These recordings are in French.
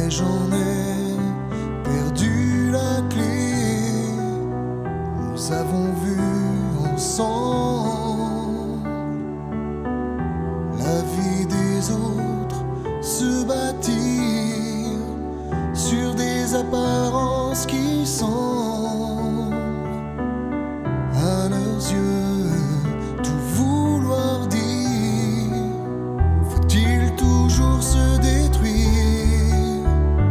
mais j'en ai perdu la clé. Nous avons vu ensemble la vie des autres se bâtir sur des apparences qui semblent à leurs yeux tout vouloir dire. Faut-il toujours se détruire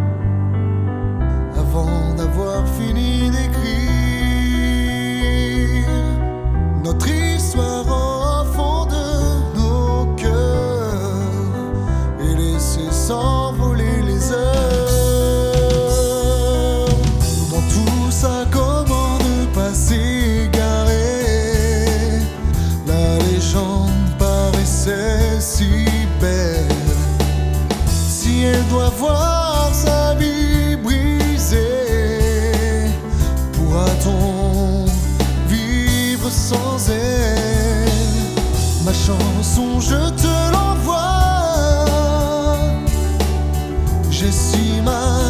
avant d'avoir fini d'écrire notre histoire au fond de nos cœurs et laisser s'envoler les heures? Dans tout ça, comment ne pas s'égarer? La légende paraissait si belle. Si elle doit voir sa vie brisée, pourra-t-on vivre sans elle? Ma chanson, je te l'envoie. J'ai si mal